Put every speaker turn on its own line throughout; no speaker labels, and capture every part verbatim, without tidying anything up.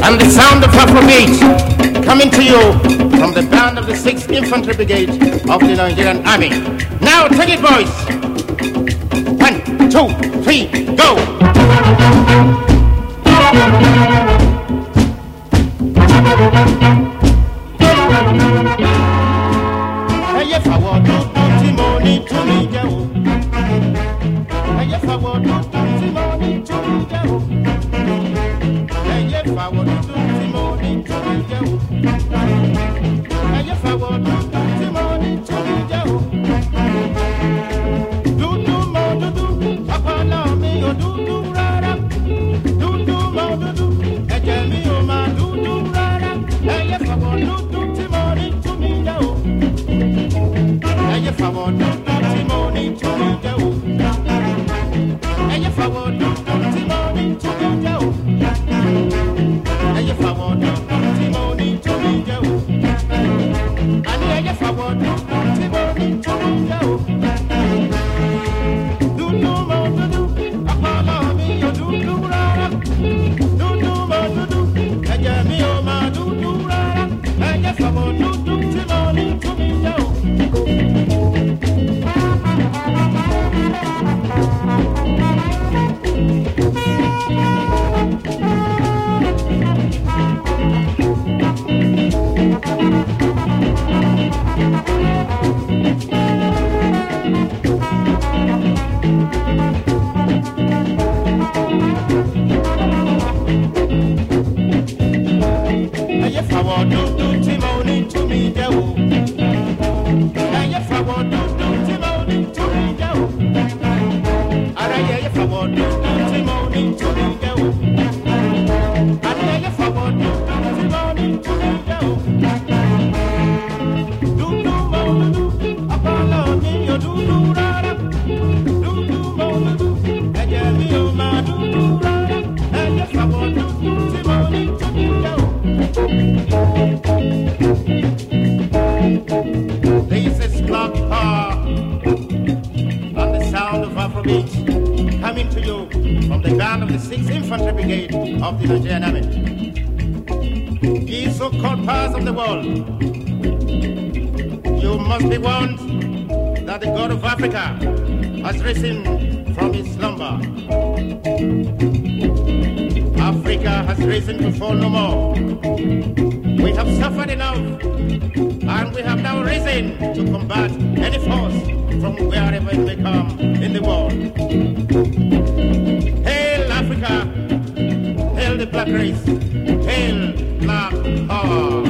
and the sound of Afrobeat coming to you from the band of the sixth Infantry Brigade of the Nigerian Army. Now take it, boys. One, two, three, go. Ẹyẹ fàwọ̀ dúdú tí mo ní tún mi jẹ́ o. Ẹyẹ fàwọ̀ dúdú tí mo ní tún mi jẹ́ o. Ẹyẹ fàwọ̀ dúdú tí mo ní tún mi jẹ́ o. Ẹyẹ fàwọ̀ dúdú tí mo ní tún mi jẹ́ o. Dúdú mọ dúdú, ọpọlọ mi ò dúdú rárá. Dúdú mọ dúdú, ẹ̀jẹ̀ mi ò máa dúdú rárá. Ẹyẹ fàwọ̀ dúdú tí mo ní tún mi jẹ́ o. Ẹyẹ fàwọ̀ dúdú tí mo ní tún mi jẹ́ o. Ẹyẹ fàwọ̀ dúdú tí mo ní tún mi jẹ́ o. Ẹyẹ fàwọ̀ dúdú tí mo ní tún mi jẹ́ o. Àní ẹyẹ fàwọ̀ dúdú tí mo ní tún mi jẹ́ o. Dúdú mọ dúdú, ọpọlọ mi ò dúdú rárá. Dúdú mọ dúdú, ẹ̀jẹ̀ mi ò máa dúdú rárá. Ẹyẹ fàwọ̀ dúdú tí mo ní tún mi jẹ́ o. Ẹyẹ fàwọ̀ dúdú tí mo ní tún mi jẹ́ o. Ẹyẹ fàwọ̀ dúdú tí mo ní tún mi jẹ́ o. Ara ẹyẹ fàwọ̀ dúdú tí mo ní tún mi jẹ́ o. Àní ẹyẹ fàwọ̀ dúdú tí mo ní tún mi jẹ́ o. Dúdú mọ dúdú, ọpọlọ mi ò dúdú rárá. Dúdú mọ dúdú, ẹ̀jẹ̀ mi ò máa dúdú rárá. Ẹyẹ fàwọ̀ dúdú tí mo ní tún mi jẹ́ o. This is Club Power and the sound of Afrobeat coming to you from the band of the sixth Infantry Brigade of the Nigerian Army. Ye so-called powers of the world, you must be warned that the God of Africa has risen from his slumber. Africa has risen to fall no more. We have suffered enough, and we have now risen to combat any force from wherever it may come in the world. Hail Africa! Hail the black race! Hail Black Power!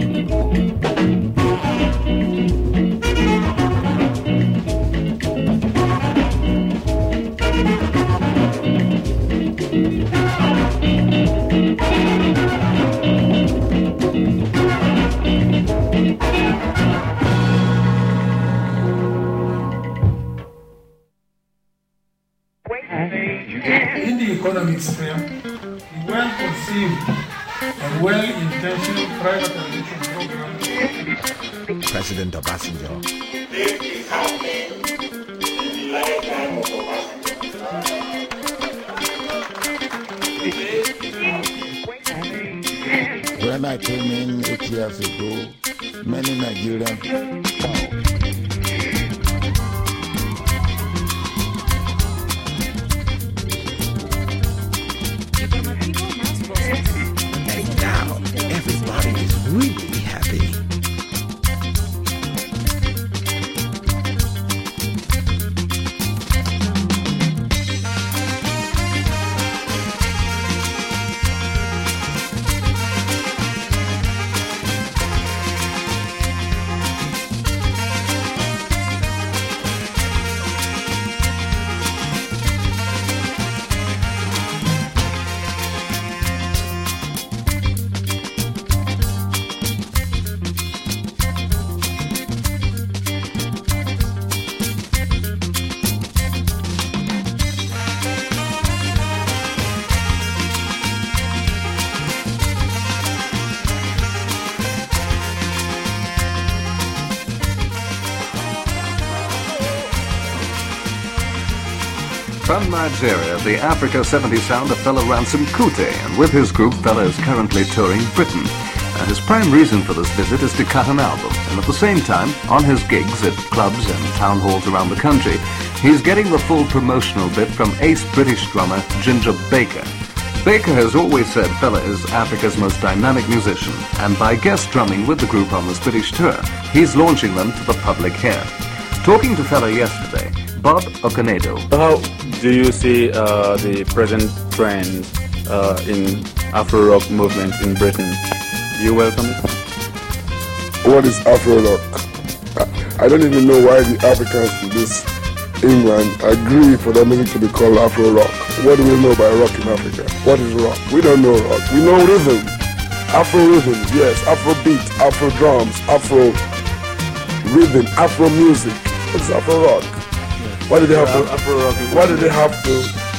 In the economic sphere, the well-conceived and well-intentioned privatization program.
President Obasanjo.
This is happening in the lifetime of Obasanjo.
When I came in eight years ago, many Nigerians. And now everybody is really happy.
From Nigeria, the Africa seventy sound of fella Ransom Kuti, and with his group, fella is currently touring Britain. And his prime reason for this visit is to cut an album, and at the same time, on his gigs at clubs and town halls around the country, he's getting the full promotional bit from ace British drummer Ginger Baker. Baker has always said fella is Africa's most dynamic musician, and by guest drumming with the group on this British tour, he's launching them to the public here. Talking to fella yesterday, Bob Okonedo.
How do you see uh, the present trend uh, in Afro-rock movement in Britain? Do you welcome it?
What is Afro-rock? I, I don't even know why the Africans in this England agree for their music to be called Afro-rock. What do we know by rock in Africa? What is rock? We don't know rock. We know rhythm. Afro-rhythm, yes. Afro-beat, Afro-drums, Afro-rhythm, Afro-music. It's Afro-rock. Why did they have to?
Afro-rock.
Why did they have to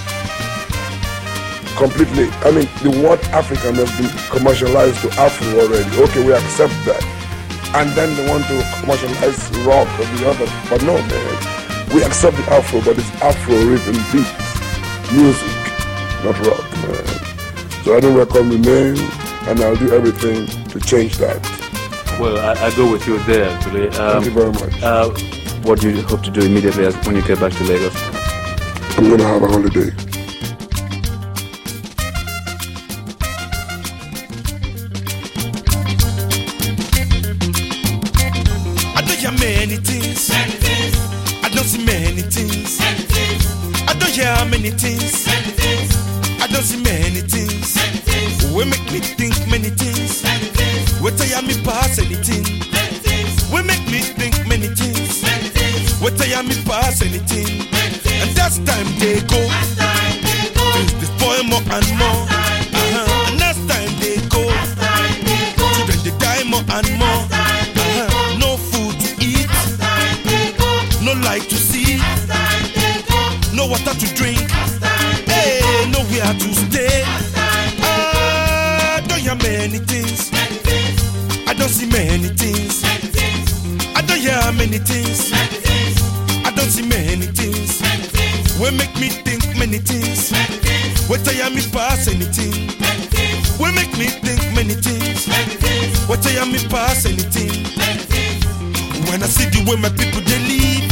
completely? I mean, the word African has been commercialized to Afro already. Okay, we accept that, and then they want to commercialize rock or the other. But no, man, we accept the Afro, but it's Afro-rhythm beat music, not rock, man. So I don't welcome the name, and I'll do everything to change that.
Well, I, I go with you there, actually. Um,
Thank you very much.
Uh, What do you hope to do immediately as when you get back to Lagos?
I'm going to have a holiday.
I don't hear many things. Many things. I don't see many things. Many things. I don't hear many things. Many things. I don't see many things. Many things. We make me think many things. Many things. We tell me pass anything. Many things. We make me think many things. Many things. We tell me pass anything. Many things. And that's time they go. That's time they go. Things they spoil more and more. Uh-huh. And that's time they go. That's time they go. Children they die more and more. Uh-huh. No food to eat. That's time they go. No light to see. That's time they go. No water to drink. That's time they go. Hey, nowhere to stay. That's time they go. I don't hear many things. Many things. I don't see many things. Many things. I don't hear many things. Many things. I don't see many things. Many things. We make me think many things. Many things. We tell me pass anything. Many things. We make me think many things. Many things. We tell me pass anything. Many things. When I see the way my people they live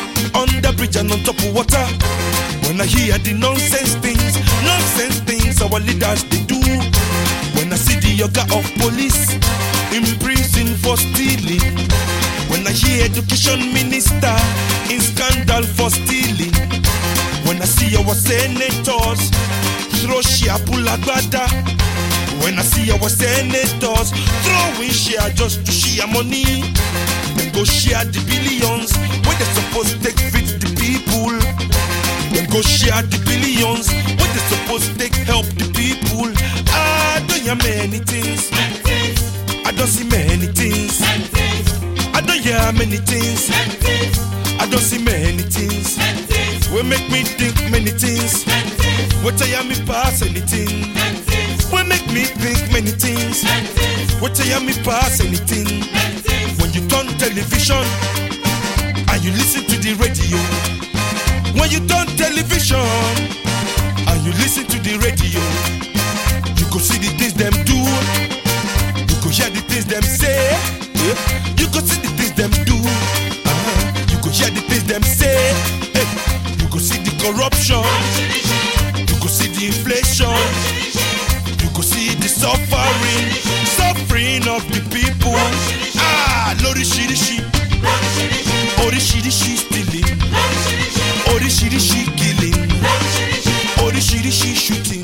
on the bridge and on top of water, when I hear the nonsense things, nonsense things our leaders they do, when I see the yoga of police in prison for stealing, when I hear education minister in scandal for stealing, when I see our senators throw share pulagbada, when I see our senators throwing share just to share money, then go share the billions when they supposed to take feed the people, then go share the billions when they supposed to take help the people. I don't hear many things. Many things. I don't see many things. Many things. I don't hear many things. Many things. I don't see many things. Many things. We make me think many things. Many things. We tell me pass anything. Many things. We make me think many things. Many things. We tell me pass anything. Many things. When you turn television and you listen to the radio, when you turn television and you listen to the radio, you go see the things them do, you go hear the things them say, yeah. You go see the things them do, uh-huh. You go hear the things them say, hey. You go see the corruption, you go see the inflation, you go see the suffering, suffering of the people. Ah, Lord, she, she, Orishirishi stealing, Orishirishi killing, Orishirishi shooting.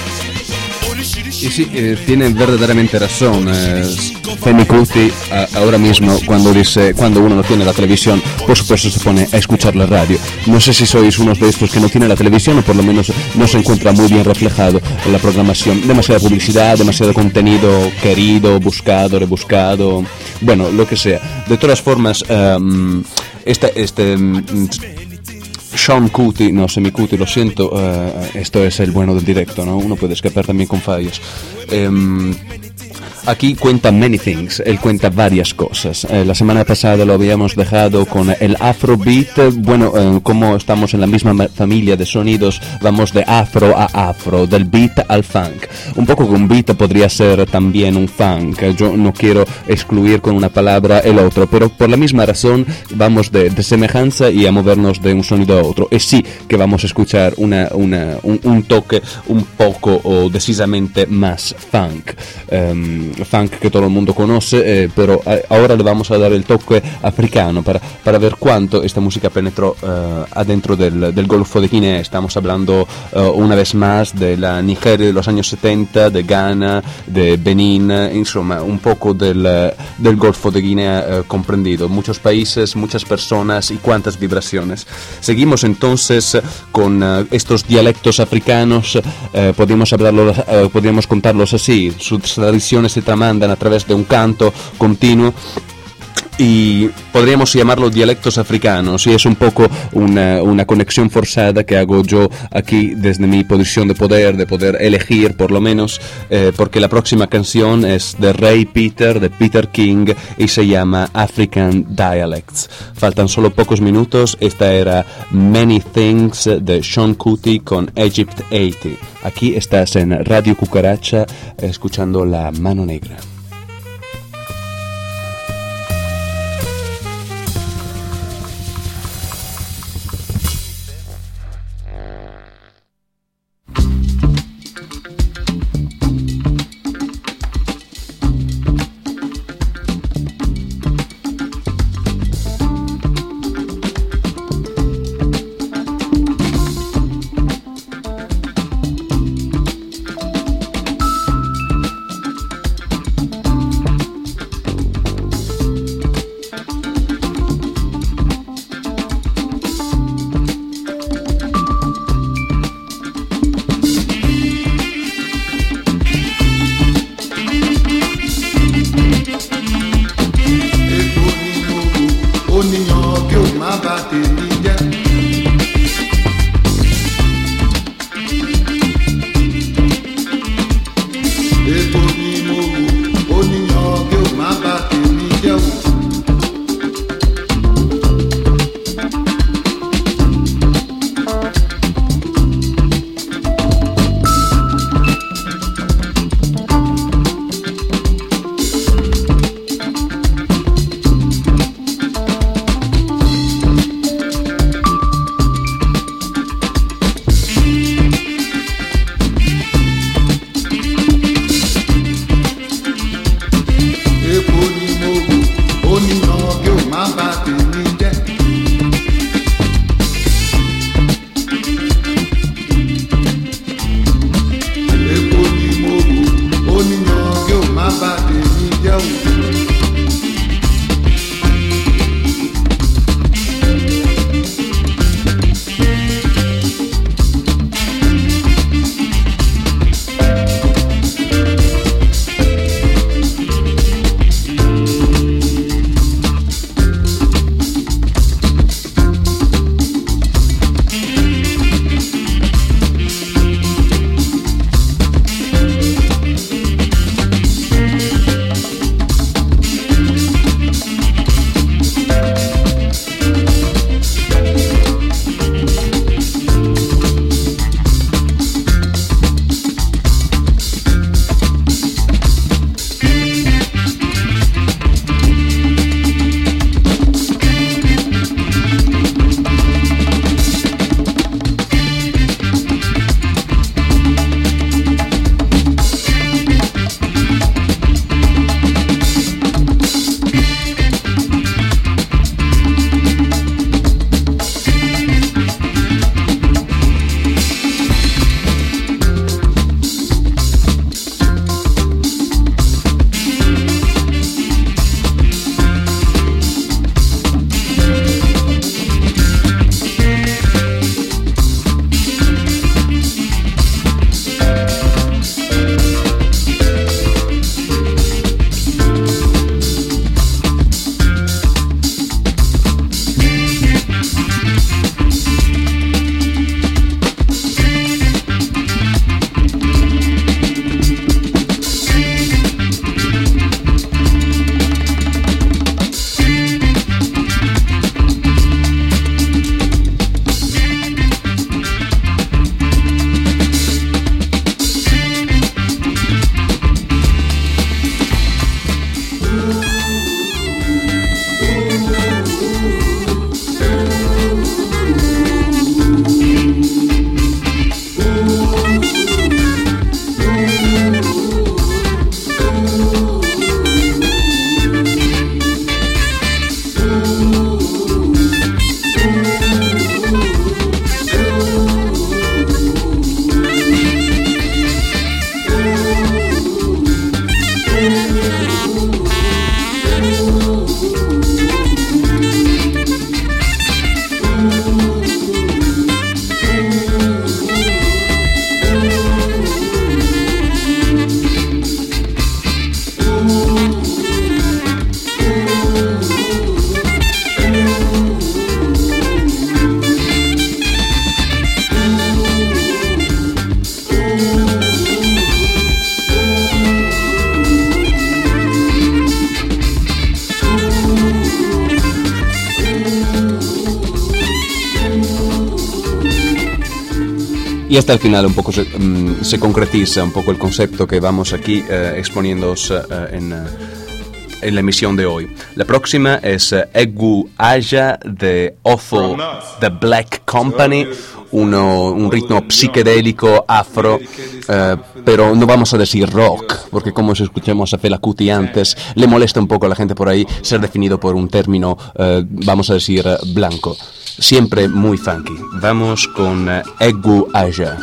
Y sí, eh, tiene verdaderamente razón eh, Femi Kuti a, ahora mismo cuando dice, cuando uno no tiene la televisión, por supuesto se pone a escuchar la radio. No sé si sois unos de estos que no tienen la televisión, o por lo menos no se encuentra muy bien reflejado en la programación. Demasiada publicidad, demasiado contenido querido, buscado, rebuscado, bueno, lo que sea. De todas formas, um, este... este um, Sean Kuti, no, Semi Kuti, lo siento, uh, esto es el bueno del directo, ¿no? Uno puede escapar también con fallos. Um, aquí cuenta many things, él cuenta varias cosas. Eh, la semana pasada lo habíamos dejado con el Afrobeat. Bueno, eh, como estamos en la misma familia de sonidos, vamos de afro a afro, del beat al funk. Un poco que un beat podría ser también un funk. Yo no quiero excluir con una palabra el otro, pero por la misma razón vamos de, de semejanza y a movernos de un sonido a otro. Y sí que vamos a escuchar una, una, un, un toque un poco o decisamente más funk. Um, funk que todo el mundo conoce, eh, pero a, ahora le vamos a dar el toque africano para, para ver cuánto esta música penetró uh, adentro del, del Golfo de Guinea. Estamos hablando uh, una vez más de la Nigeria de los años setenta, de Ghana, de Benín, insomma, un poco del, del Golfo de Guinea uh, comprendido. Muchos países, muchas personas y cuántas vibraciones. Seguimos entonces con uh, estos dialectos africanos, uh, podríamos hablarlo, uh, podríamos contarlos así. Sus tradiciones se tramandan a través de un canto continuo y podríamos llamarlo dialectos africanos, y es un poco una, una conexión forzada que hago yo aquí desde mi posición de poder, de poder elegir por lo menos, eh, porque la próxima canción es de Ray Peter, de Peter King, y se llama African Dialects. Faltan solo pocos minutos. Esta era Many Things de Sean Kuti con Egypt ochenta. Aquí estás en Radio Cucaracha escuchando La Mano Negra. Y hasta el final un poco se, um, se concretiza un poco el concepto que vamos aquí uh, exponiéndoos uh, en, uh, en la emisión de hoy. La próxima es uh, Egu Aja de Ofo The Black Company, uno, un ritmo psicodélico afro, uh, pero no vamos a decir rock, porque como escuchamos a Fela Kuti antes, le molesta un poco a la gente por ahí ser definido por un término, uh, vamos a decir, uh, blanco. Siempre muy funky. Vamos con uh, Egu Aja.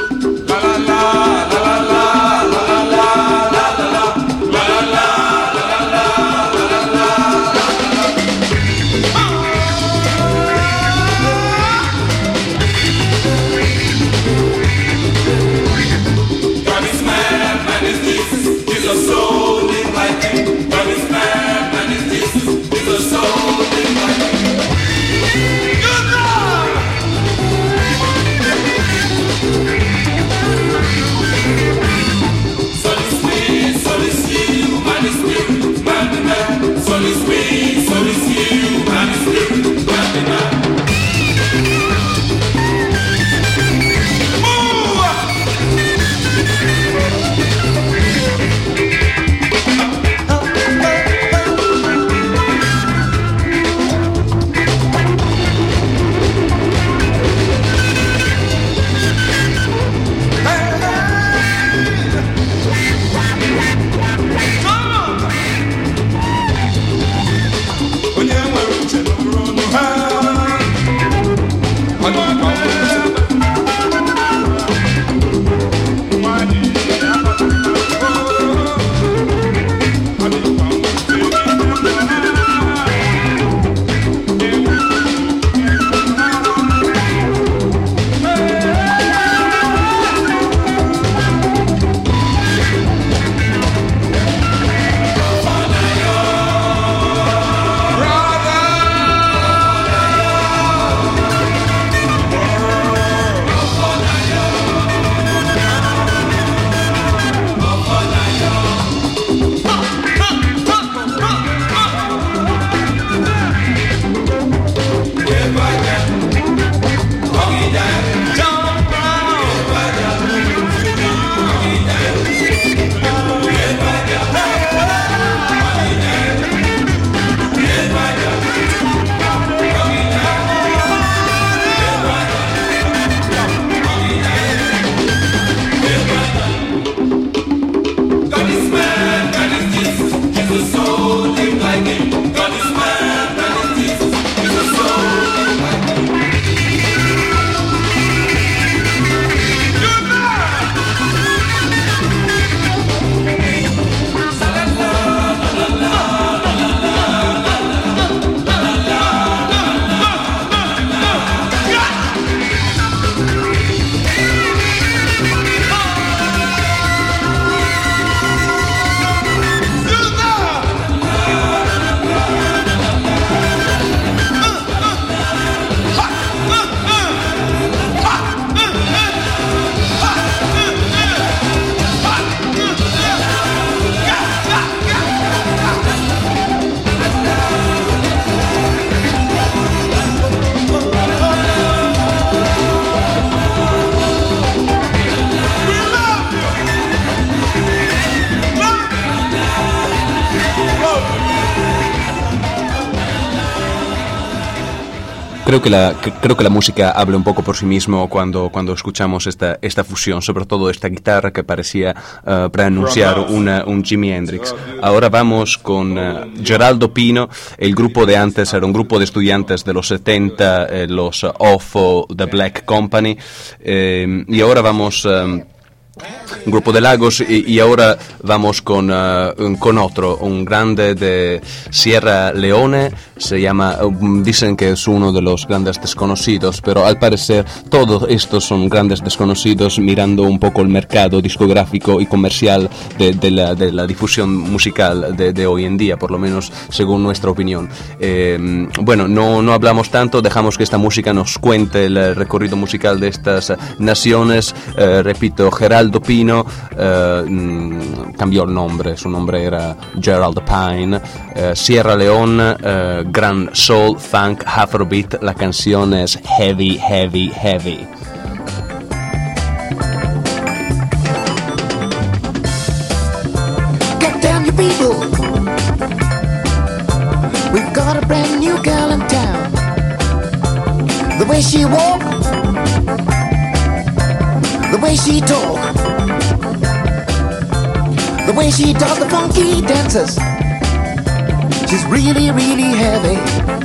Creo que la creo que la música habla un poco por sí mismo cuando cuando escuchamos esta esta fusión, sobre todo esta guitarra que parecía uh, para anunciar una, un Jimi Hendrix. Ahora vamos con uh, Geraldo Pino. El grupo de antes era un grupo de estudiantes de los setenta, eh, los uh, Ofo The Black Company, eh, y ahora vamos um, un grupo de Lagos y, y ahora vamos con, uh, con otro, un grande de Sierra Leone, se llama, um, dicen que es uno de los grandes desconocidos, pero al parecer todos estos son grandes desconocidos mirando un poco el mercado discográfico y comercial de, de, la, de la difusión musical de, de hoy en día, por lo menos según nuestra opinión. Eh, bueno, no, no hablamos tanto, dejamos que esta música nos cuente el recorrido musical de estas naciones. Eh, repito, Geraldo Pino eh, mh, cambió el nombre, su nombre era Gerald Pine. eh, Sierra Leone, eh, gran soul, funk, afrobeat. La canción es Heavy, Heavy, Heavy.
people, we've got a brand new girl in town. The way she walk, the way she talk, the way she does the funky dances, she's really, really heavy.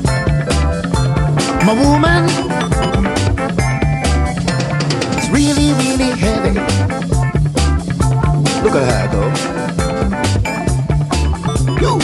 My woman, she's really, really heavy. Look at her go. Yo.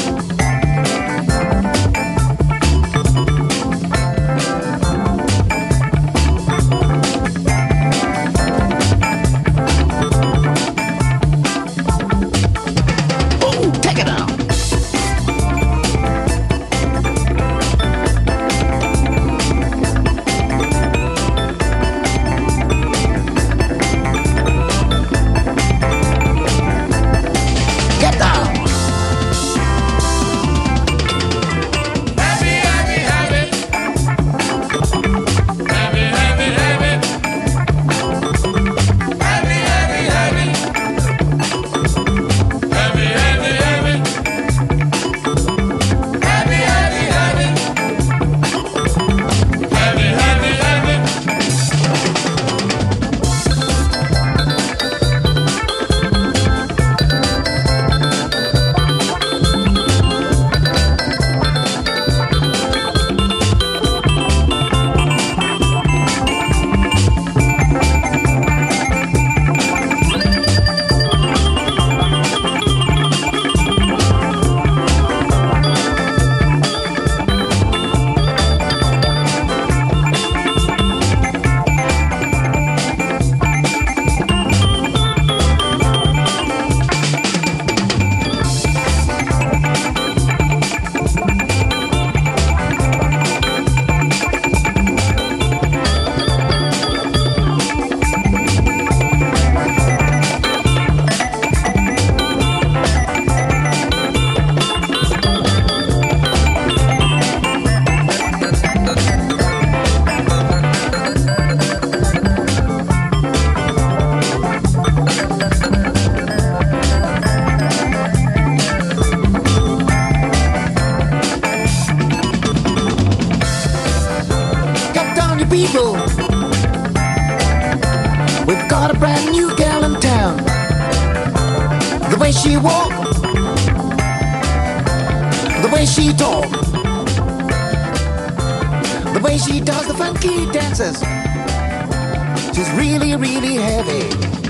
She's really, really heavy.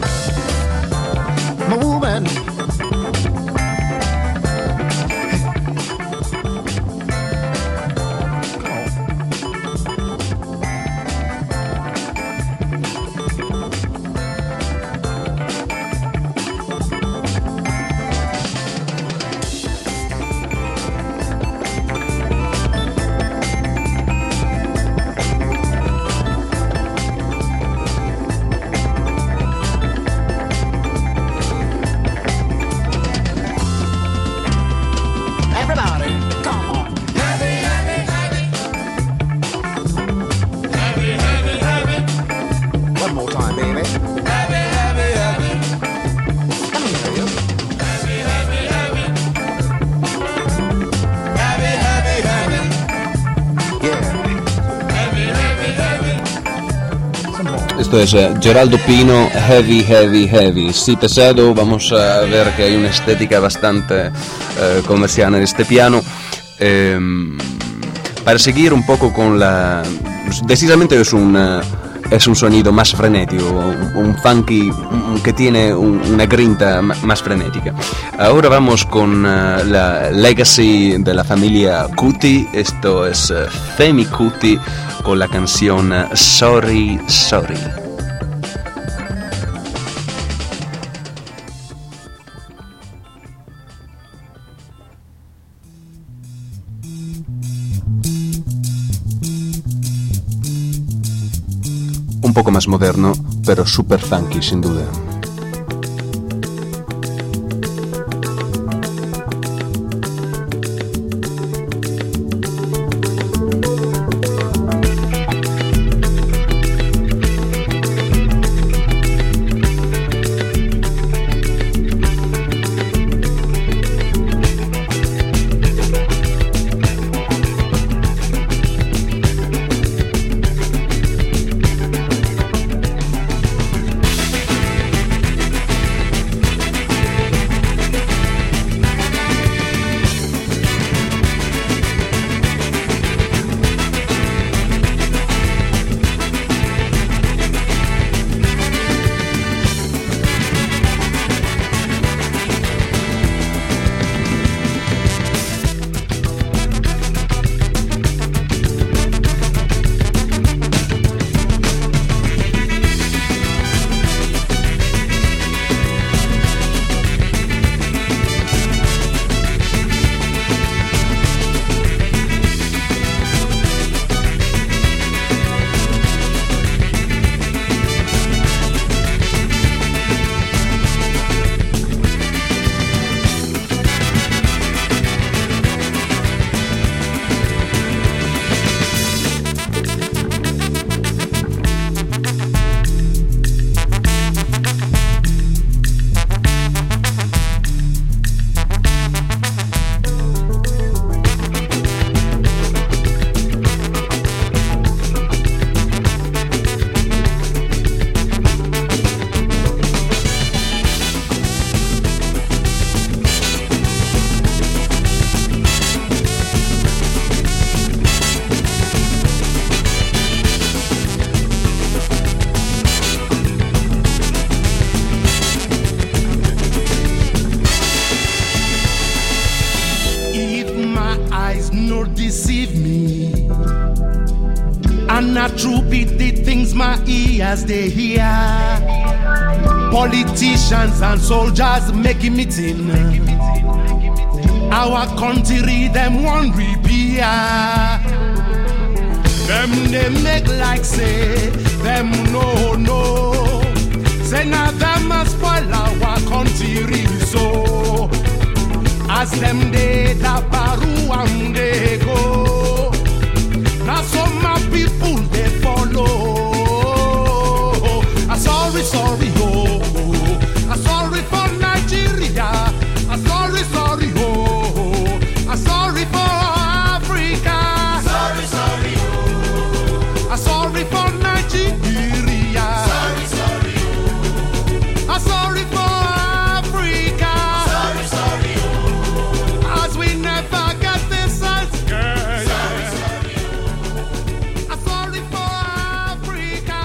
My woman.
Esto es uh, Geraldo Pino, Heavy, Heavy, Heavy. Sí, pesado. Vamos a ver que hay una estética bastante uh, comercial en este piano. Eh, para seguir un poco con la... Decisamente es un, uh, es un sonido más frenético, un, un funky un, que tiene un, una grinta más frenética. Ahora vamos con uh, la legacy de la familia Kuti. Esto es uh, Femi Kuti con la canción uh, Sorry, Sorry. Un poco más moderno, pero super funky sin duda.
no deceive me. And not true be the things my ears they hear. Politicians and soldiers making meeting. Our country them one repair. Them they make like say them no no. Say now them must spoil our country so. As them they da baru and they go. Now some my people they follow. I'm sorry, sorry, oh, oh. I'm sorry for Nigeria. I'm sorry, sorry, oh, oh. I'm sorry for Africa. Sorry, sorry, oh. I'm sorry for Nigeria. Sorry, sorry, oh. I'm sorry for Africa. Sorry, sorry, oh. As we never get this sense, girl. Sorry, sorry, oh. I'm sorry for Africa.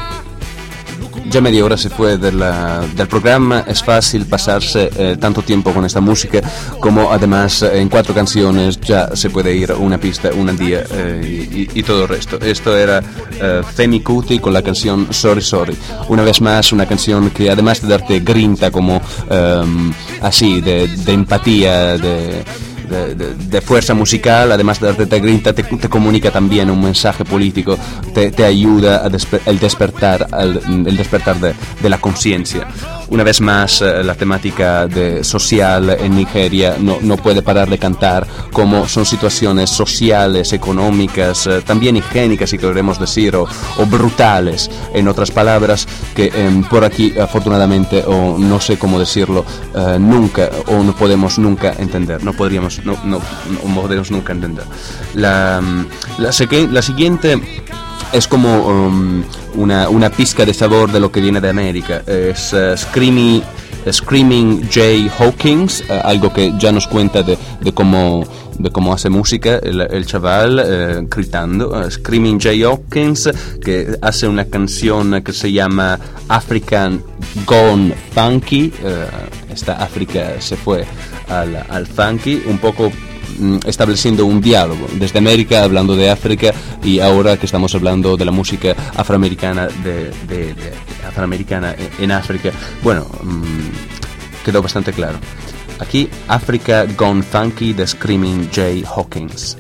Ya media hora se fue de la, del programa. Es fácil pasarse eh, tanto tiempo con esta música, como además eh, en cuatro canciones ya se puede ir una pista, un día eh, y, y todo el resto. Esto era eh, Femi Kuti con la canción Sorry Sorry. Una vez más, una canción que además de darte grinta como eh, así, de, de empatía, de... De, de, de fuerza musical, además de darte grinta, te, te comunica también un mensaje político, te, te ayuda a desper, el despertar, el, el despertar de, de la conciencia. Una vez más, eh, la temática de social en Nigeria no, no puede parar de cantar, como son situaciones sociales, económicas, eh, también higiénicas, si queremos decir, o, o brutales, en otras palabras, que eh, por aquí, afortunadamente, o no sé cómo decirlo, eh, nunca, o no podemos nunca entender, no podríamos, no, no, no podemos nunca entender. La, la, la siguiente es como um, una, una pizca de sabor de lo que viene de América. Es uh, Screaming, uh, Screaming Jay Hawkins, uh, algo que ya nos cuenta de, de cómo de cómo hace música el, el chaval, uh, gritando. uh, Screaming Jay Hawkins, que hace una canción que se llama African Gone Funky. Uh, esta África se fue al, al funky, un poco estableciendo un diálogo desde América, hablando de África, y ahora que estamos hablando de la música afroamericana de, de, de afroamericana en África, bueno, mmm, quedó bastante claro. Aquí Africa Gone Funky de Screaming Jay Hawkins.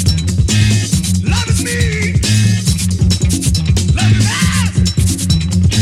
Love is me. Love is us.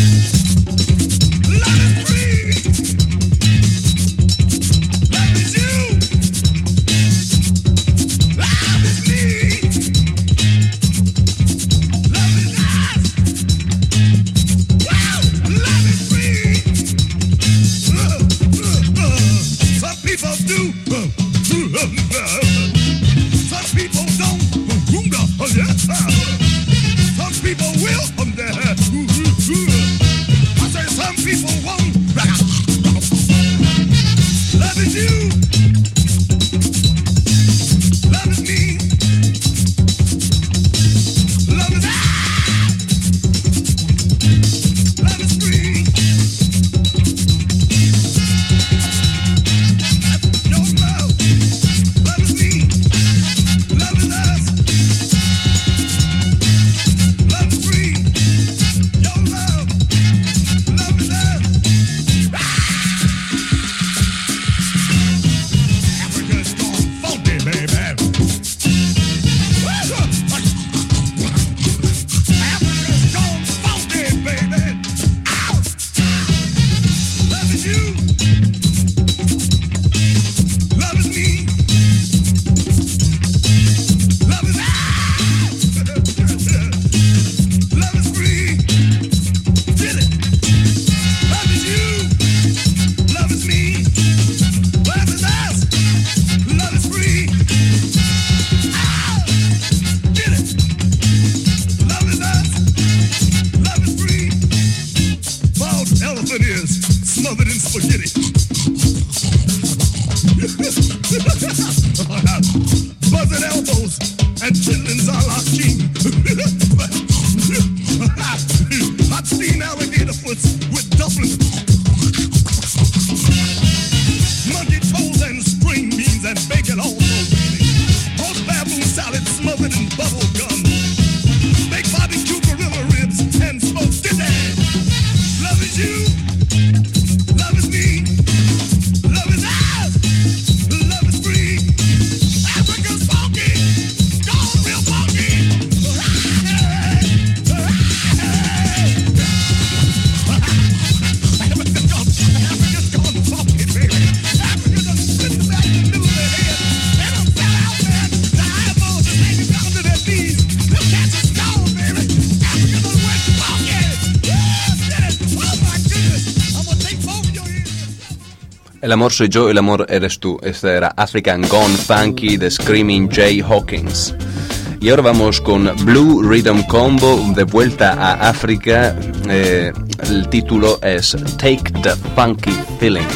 El amor soy yo, el amor eres tú. Este era African Gone Funky de Screaming Jay Hawkins. Y ahora vamos con Blue Rhythm Combo, de vuelta a África. Eh, el título es Take the Funky Feeling.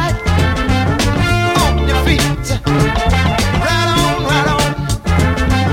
Right on, right on.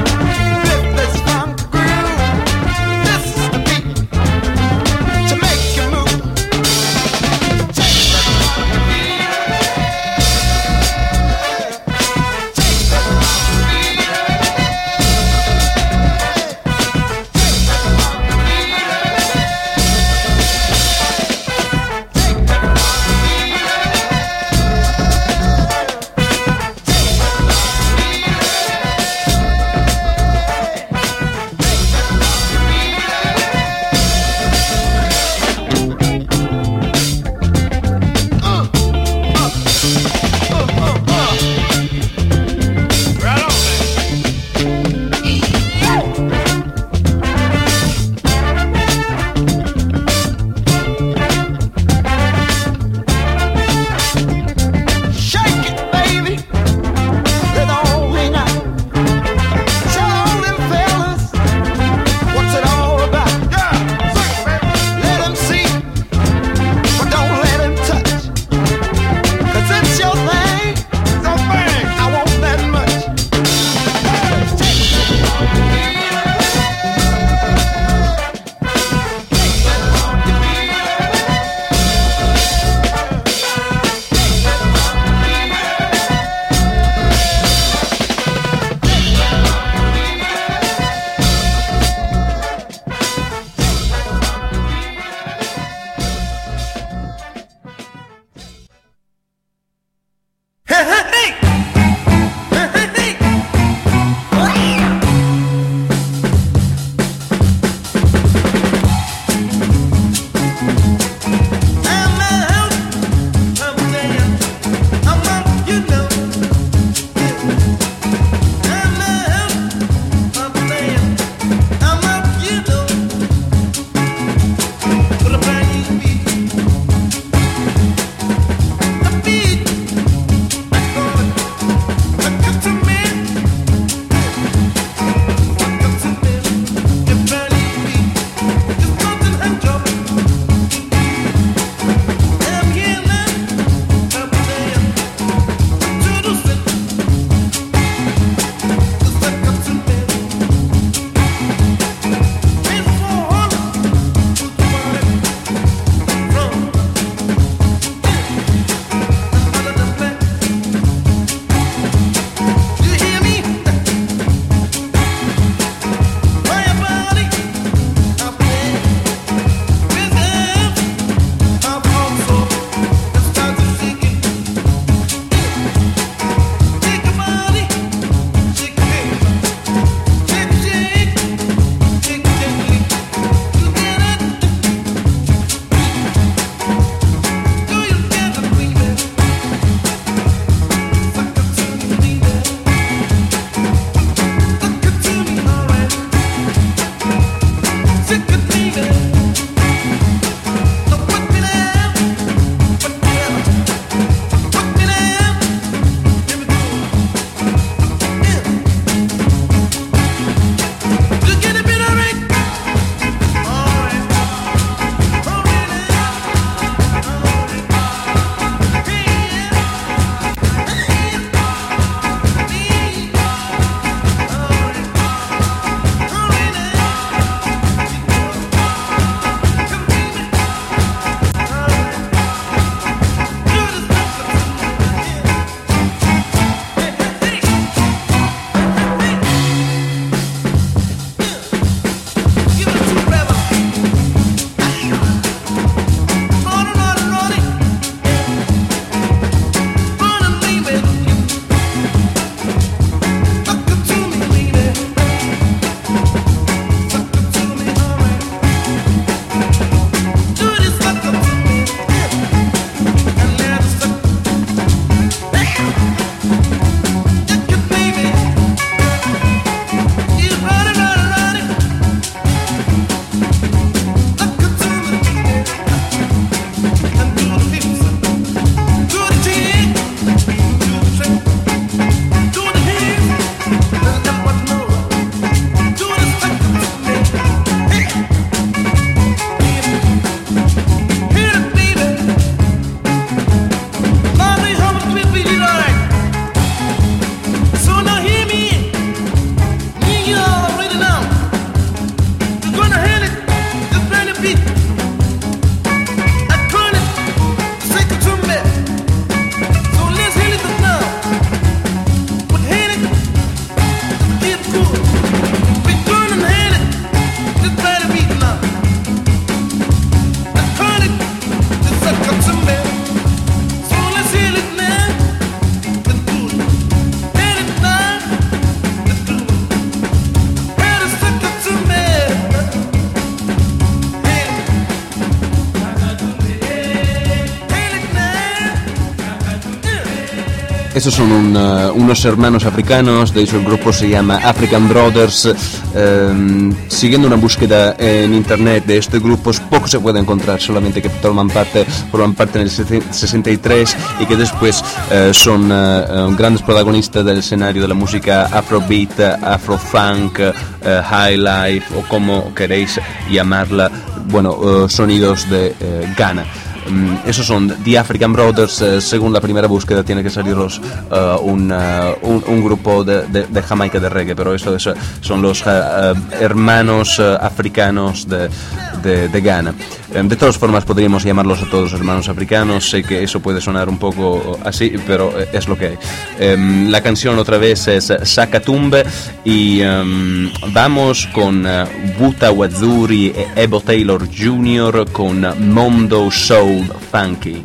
Estos son un, uh, unos hermanos africanos, de hecho el grupo se llama African Brothers. Um, siguiendo una búsqueda en internet de este grupo, poco se puede encontrar, solamente que forman parte, forman parte en el sesenta y tres y que después uh, son uh, grandes protagonistas del escenario de la música afrobeat, afrofunk, uh, high life o como queréis llamarla, bueno, uh, sonidos de uh, Ghana. Um, esos son The African Brothers. Uh, según la primera búsqueda tiene que salirlos uh, un, uh, un, un grupo de, de, de Jamaica de reggae, pero eso, eso son los uh, uh, hermanos uh, africanos de, de, de Ghana. Um, de todas formas podríamos llamarlos a todos hermanos africanos. Sé que eso puede sonar un poco así, pero es lo que hay. Um, la canción otra vez es Sakatumbe y um, vamos con uh, Wuta Wazuri e Ebo Taylor junior con Mondo Soul Funky.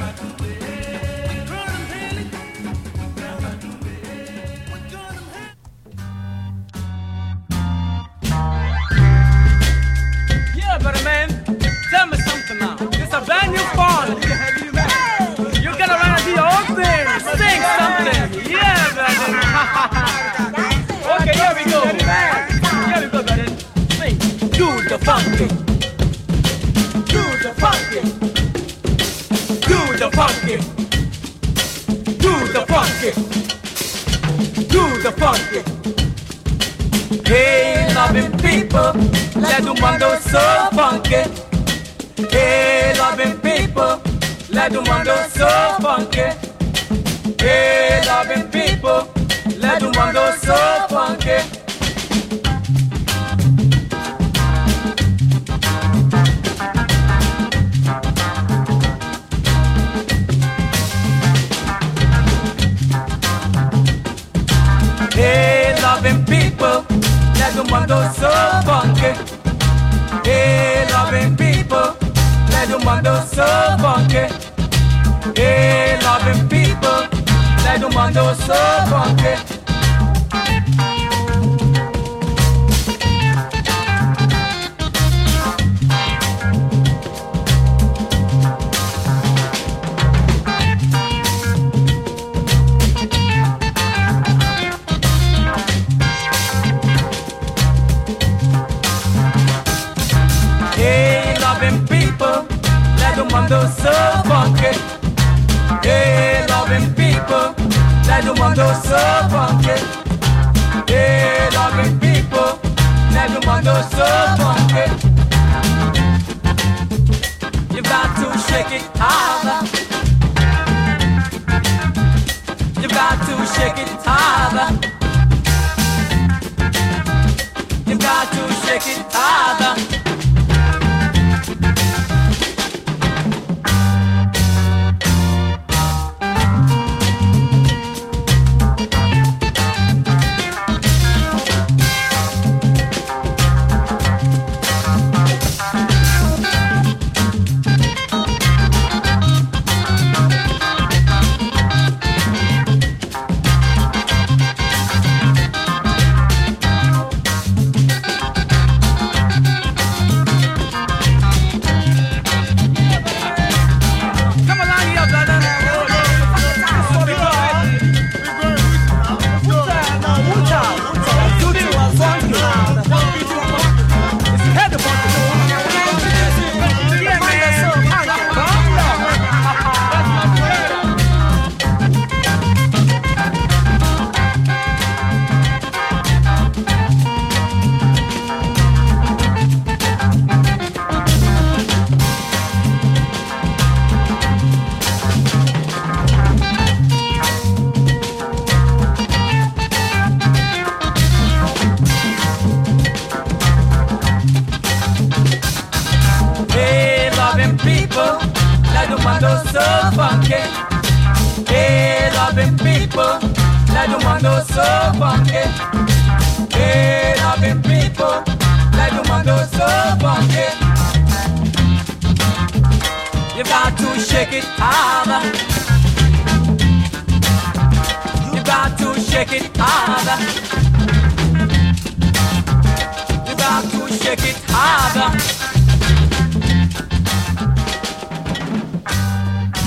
Yeah, but man, tell me something now. It's a brand new phone. You're gonna run into your own thing. Sing something. Yeah, brother. Okay, here we go. Here we go, brother. Sing. Do the funky. Do the funky. Do the funky. Do the funky. Do the funky. Hey, loving people, let the one go so funky. Hey, loving people, let the one go so funky. Hey, loving people, let the one go so funky. Hey, loving people, let the one go so funky. Hey, loving people, let the one go so funky. Hey, loving people, let the one go so funky. Hey, loving people, let the one go so funky. Hey, loving people, let the one go so funky. Hey, loving people, let the one go so funky. You got to shake it harder. You got to shake it harder. You got to shake it harder.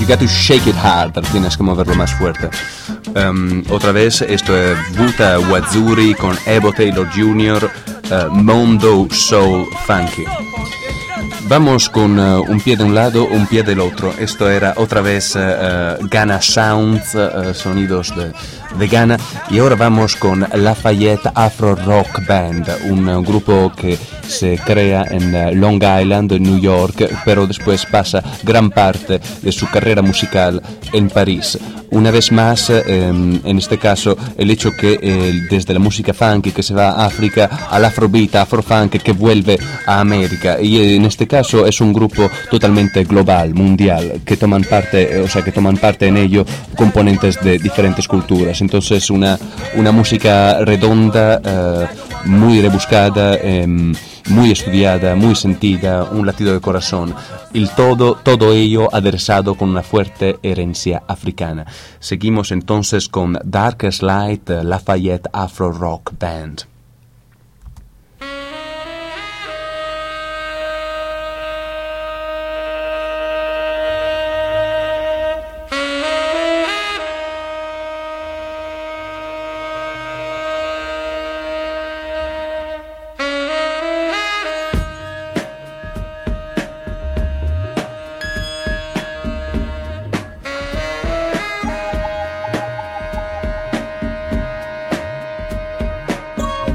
You got to shake it hard, tienes que moverlo más fuerte. Um, otra vez, esto es Wuta Wazuri con Ebo Taylor junior, uh, Mondo Soul Funky. Vamos con uh, un pie de un lado, un pie del otro. Esto era otra vez uh, uh, Ghana Sounds, uh, sonidos de, de Ghana. Y ahora vamos con Lafayette Afro Rock Band, un uh, grupo que se crea en uh, Long Island, en New York, pero después pasa gran parte de su carrera musical en París. Una vez más, eh, en este caso, el hecho que eh, desde la música funky que se va a África al afrobeat, afrofunk que vuelve a América, y en este caso es un grupo totalmente global, mundial, que toman parte, o sea, que toman parte en ello componentes de diferentes culturas. Entonces, una, una música redonda, eh, muy rebuscada, eh, muy estudiada, muy sentida, un latido de corazón. El todo, todo ello aderezado con una fuerte herencia africana. Seguimos entonces con Darkest Light, Lafayette Afro Rock Band.
Thank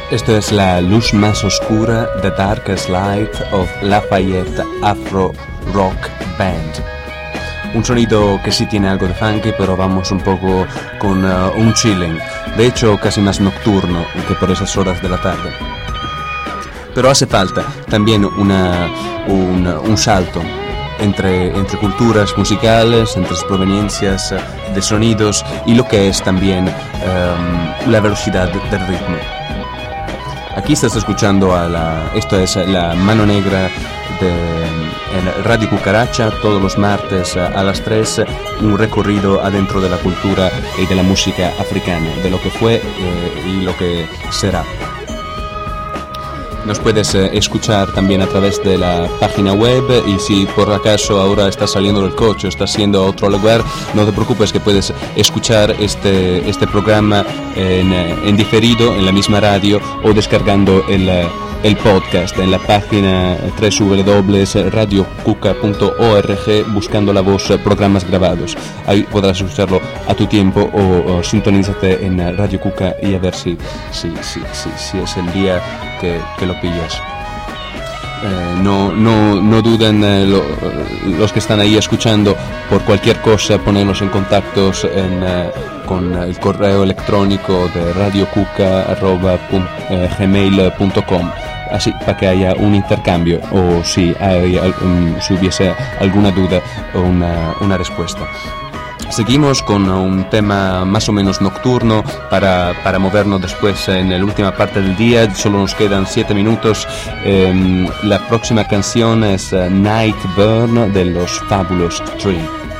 Esto es la luz más oscura, The Darkest Light of Lafayette Afro Rock Band. Un sonido que sí tiene algo de funky, pero vamos un poco con uh, un chilling. De hecho, casi más nocturno que por esas horas de la tarde. Pero hace falta también una, un, un salto entre, entre culturas musicales, entre proveniencias de sonidos y lo que es también um, la velocidad del ritmo. Aquí estás escuchando a la, esto es la mano negra de en Radio Cucaracha, todos los martes a las tres, un recorrido adentro de la cultura y de la música africana, de lo que fue eh, y lo que será. Nos puedes eh, escuchar también a través de la página web, y si por acaso ahora estás saliendo del coche o estás yendo a otro lugar, no te preocupes, que puedes escuchar este, este programa en, en diferido en la misma radio o descargando el, el podcast en la página doble u doble u doble u punto radio cuca punto org, buscando la voz programas grabados. Ahí podrás escucharlo a tu tiempo o, o sintonízate en Radio Cuca y a ver si, si, si, si, si es el día que, que lo pillas. Eh, no, no, no duden eh, lo, los que están ahí escuchando, por cualquier cosa ponernos en contactos en, eh, con el correo electrónico de radiocuca arroba gmail punto com, así para que haya un intercambio o si, hay, um, si hubiese alguna duda o una, una respuesta. Seguimos con un tema más o menos nocturno para, para movernos después en la última parte del día. Solo nos quedan siete minutos. Eh, la próxima canción es uh, Night Burn de los Fabulous Three.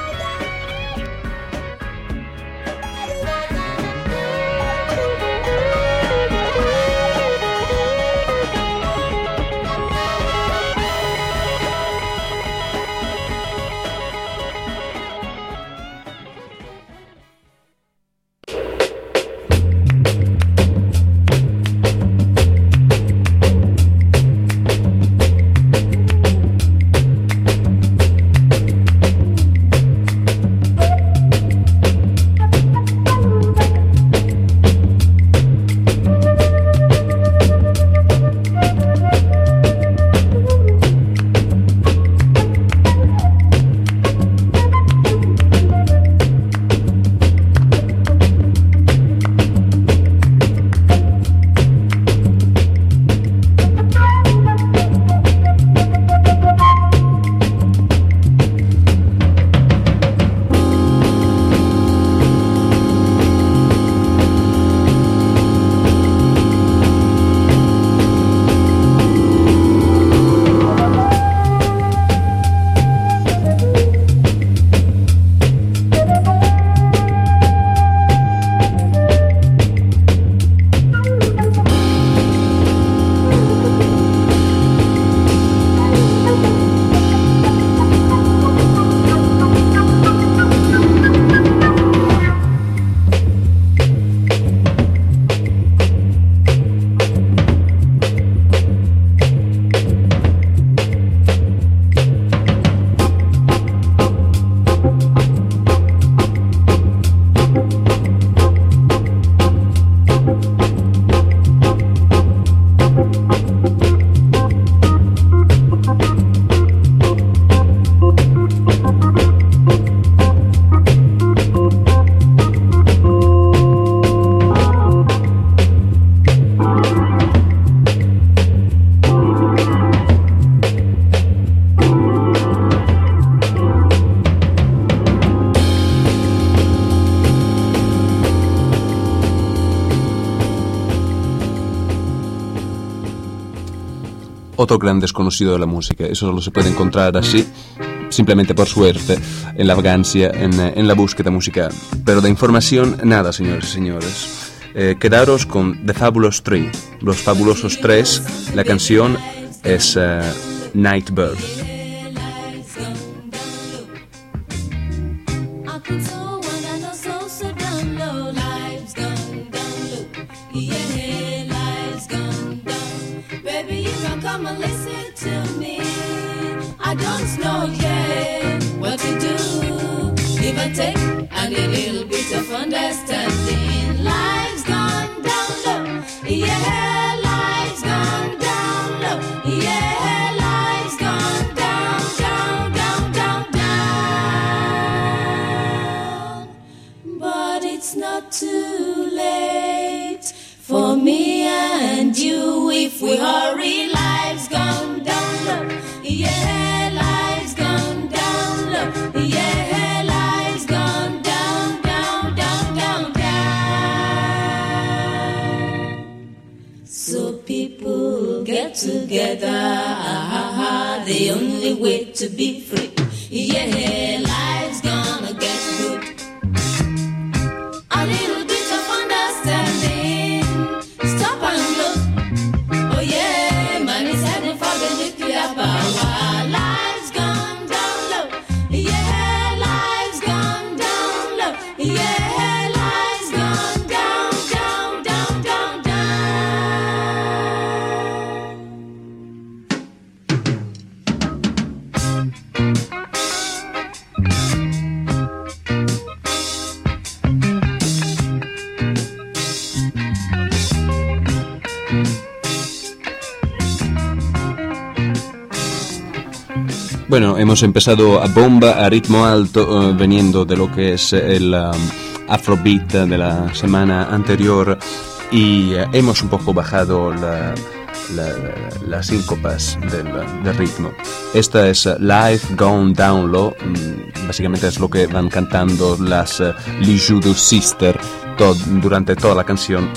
Otro gran desconocido de la música, eso solo se puede encontrar así, simplemente por suerte, en la vagancia, en, en la búsqueda musical. Pero de información, nada, señores y señores. Eh, quedaros con The Fabulous Three, los fabulosos tres. La canción es uh, Night Bird.
Take and a little bit of understanding. Life's gone down low, yeah. it's not too late for me and you. If we hurry, life's gone down low. Yeah, life's gone down low. Yeah, life's gone down, down, down, down, down. So people get together, ah, ah, ah, the only way to be free. Yeah, life's gonna get good. A little bit of understanding. Stop and look. Oh yeah, man is heading for the nuclear power. Life's gone down low. Yeah, life's gone down low. Yeah, life's gone down, down, down, down, down.
Bueno, hemos empezado a bomba, a ritmo alto, uh, veniendo de lo que es el um, Afrobeat de la semana anterior y uh, hemos un poco bajado la, la, las síncopas del, del ritmo. Esta es uh, Life Gone Down Low, um, básicamente es lo que van cantando las uh, Les Judo Sisters to- durante toda la canción.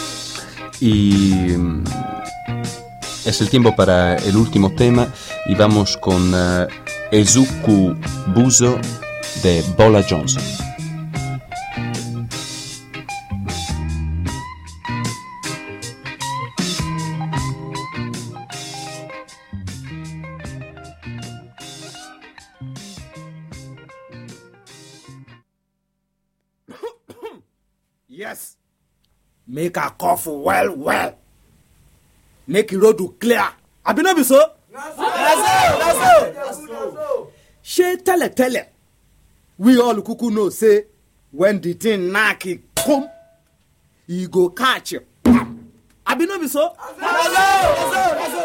Y um, es el tiempo para el último tema y vamos con uh, Ezuku Buzo de Bola Johnson.
Yes, make a cough well, well. Make the road clear. Abi no be so? That's so. That's so. She tell tell we all kuku know say when the thing knack it come, he go catch you. Abi no be so? That's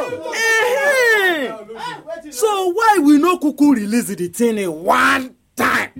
so. So why we no kuku release the thing in one time?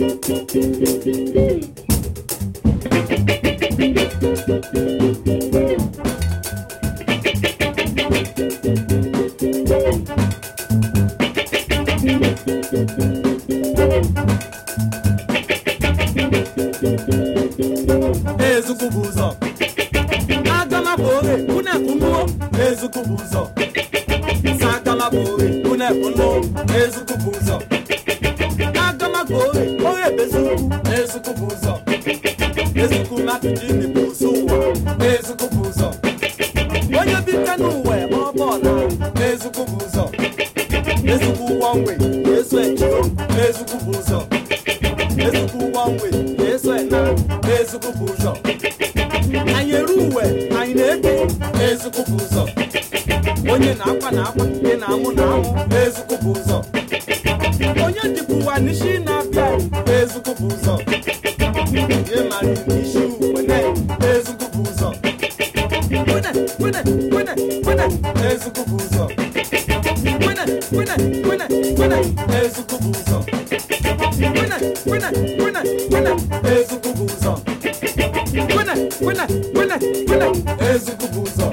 Ezukubuzo Agama bore kuna kuno Ezukubuzo Sagama bore kuna kuno Ezukubuzo Agama bore oye bezu Ezukubuzo Ezukuma tujini buzuwa Ezukubuzo Oye bikanuwe obola Ezukubuzo Ezuku one way Ezu echiro Ezukubuzo Ezuku one way Ezu ena Ezukubuzo Anyeruwe Anyeke Ezukubuzo Onye na akwa na akwa Ye na amu na amu Ezukubuzo Onye dikuwa nishi na bia Ezukubuzo Ye mari nishi uwene Ezukubuzo Wene, wene, wene, wene Ezukubuzo Wene, wene, wene, wene Ezukubuzo Wene, wene, wene, wene Ezukubuzo Wene, wene, wene, wene Ezukubuzo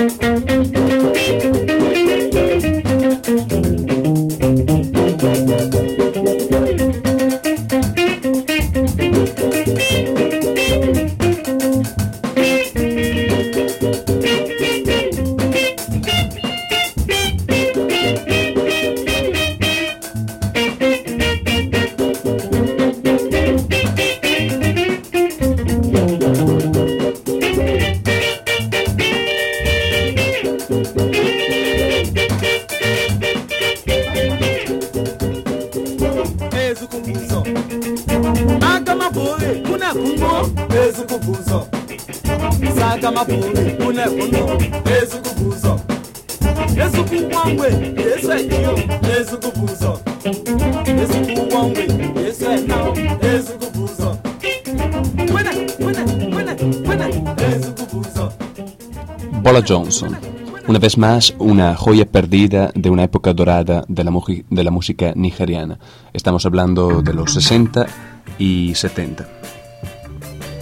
Bola Johnson, una vez más una joya perdida de una época dorada de la, mu- de la música nigeriana. Estamos hablando de los sesenta y setenta.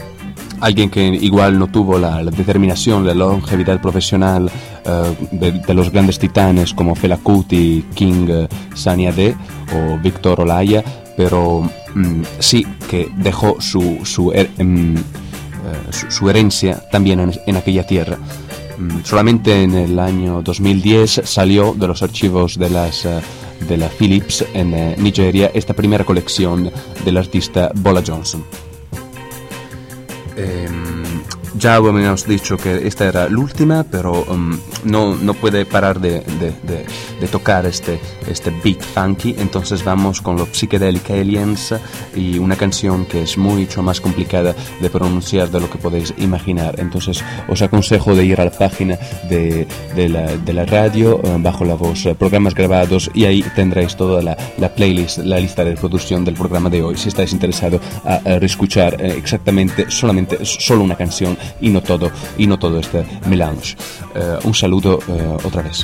alguien que igual no tuvo la, la determinación, la longevidad profesional uh, de, de los grandes titanes como Fela Kuti, King uh, Sunny Ade o Víctor Olaya, pero um, sí que dejó su, su, her, um, uh, su, su herencia también en, en aquella tierra. Um, solamente en el año dos mil diez salió de los archivos de las... Uh, de la Philips en uh, Nigeria esta primera colección del artista Bola Johnson. Eh, ya habíamos dicho que esta era la última, pero um, no, no puede parar de, de, de, de tocar este, este beat funky, entonces vamos con los Psychedelic Aliens y una canción que es mucho más complicada de pronunciar de lo que podéis imaginar. Entonces os aconsejo de ir a la página de, de, la, de la radio, uh, bajo la voz, uh, programas grabados, y ahí tendréis toda la, la playlist, la lista de reproducción del programa de hoy, si estáis interesados a, a reescuchar uh, exactamente solamente solo una canción y no todo y no todo este melange. Uh, un saludo uh, otra vez.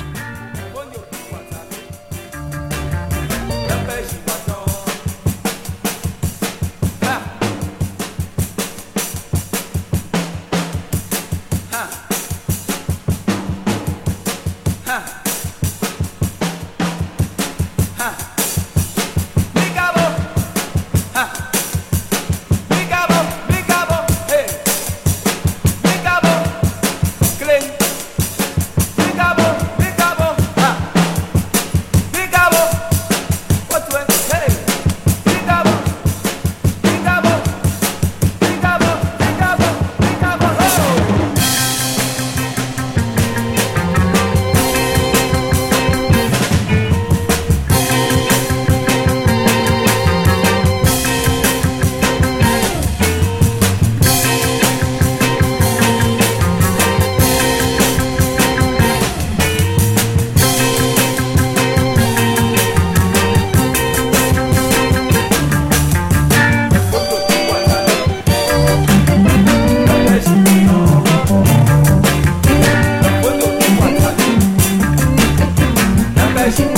Bye.